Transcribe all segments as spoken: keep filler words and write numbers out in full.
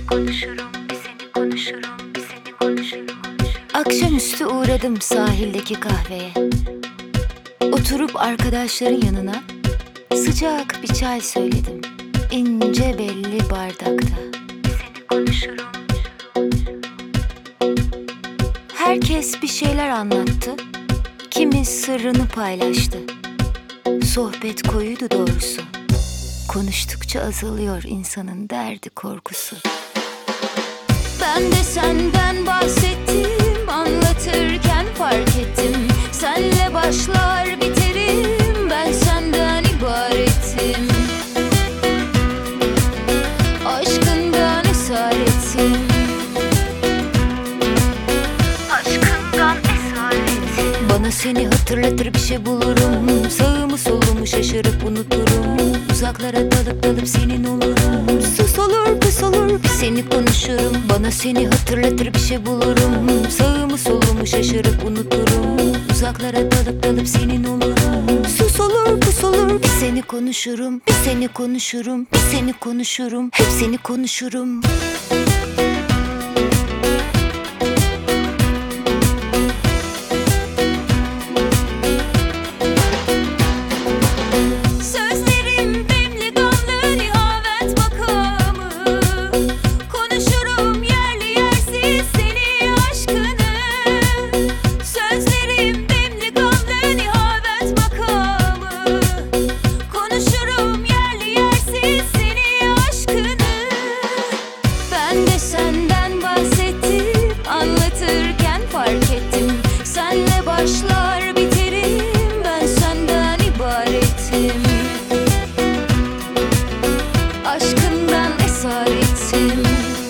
konuşurum, bir seni konuşurum, bir seni konuşurum. Akşamüstü uğradım sahildeki kahveye. Oturup arkadaşların yanına sıcak bir çay söyledim. İnce belli bardakta. Bir seni konuşurum. Herkes bir şeyler anlattı. Kimi sırrını paylaştı. Sohbet koyuydu doğrusu. Konuştukça azalıyor insanın derdi korkusu. Ben de senden bahsettim, anlatırken fark ettim. Senle başlar biterim, ben senden ibaretim. Aşkından esaretim. Aşkından esaretim. Bana seni hatırlatır bir şey bulurum. Sağımı solumu şaşırıp unuturum. Uzaklara dalıp dalıp senin olurum. Sus olur pus olur bir seni konuşurum. Bana seni hatırlatır bir şey bulurum. Sağımı solumu şaşırıp unuturum. Uzaklara dalıp dalıp senin olurum. Sus olur pus olur bir seni konuşurum. Bir seni konuşurum, bir seni konuşurum. Hep seni konuşurum. Senden bahsettim, anlatırken fark ettim. Senle başlar biterim, ben senden ibaretim. Aşkından esaretim.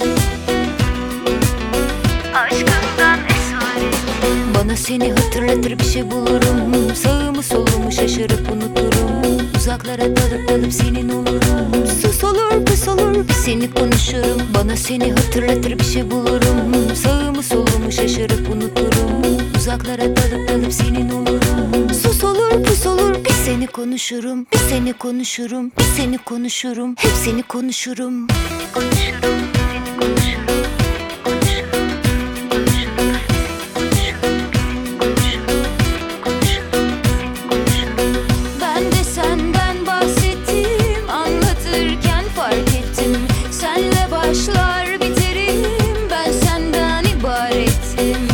Aşkından esaretim. Bana seni hatırlatır bir şey bulurum. Sağımı solumu şaşırıp unuturum. Uzaklara dalıp dalıp senin olurum. Sus olur pus olur bir seni konuşurum. Bana seni hatırlatır bir şey bulurum. Sağımı solumu şaşırıp unuturum. Uzaklara dalıp dalıp senin olurum. Sus olur pus olur bir seni konuşurum. Bir seni konuşurum, bir seni konuşurum. Hep seni konuşurum. Seni konuşurum, seni konuşurum. Başlar biterim, ben senden ibaretim.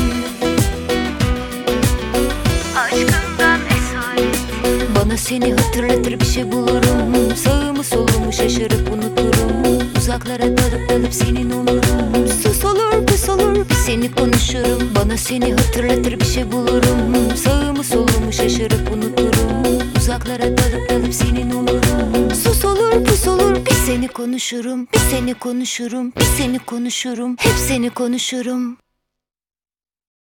Aşkından esaretim. Bana seni hatırlatır bir şey bulurum. Sağımı solumu şaşırıp unuturum. Uzaklara dalıp dalıp senin olurum. Sus olur pus olur bir seni konuşurum. Bana seni hatırlatır bir şey bulurum. Sağımı solumu şaşırıp unuturum. Uzaklara dalıp dalıp senin olurum. Sus olur pus olur bir seni konuşurum. Bir seni konuşurum, bir seni konuşurum. Hep seni konuşurum.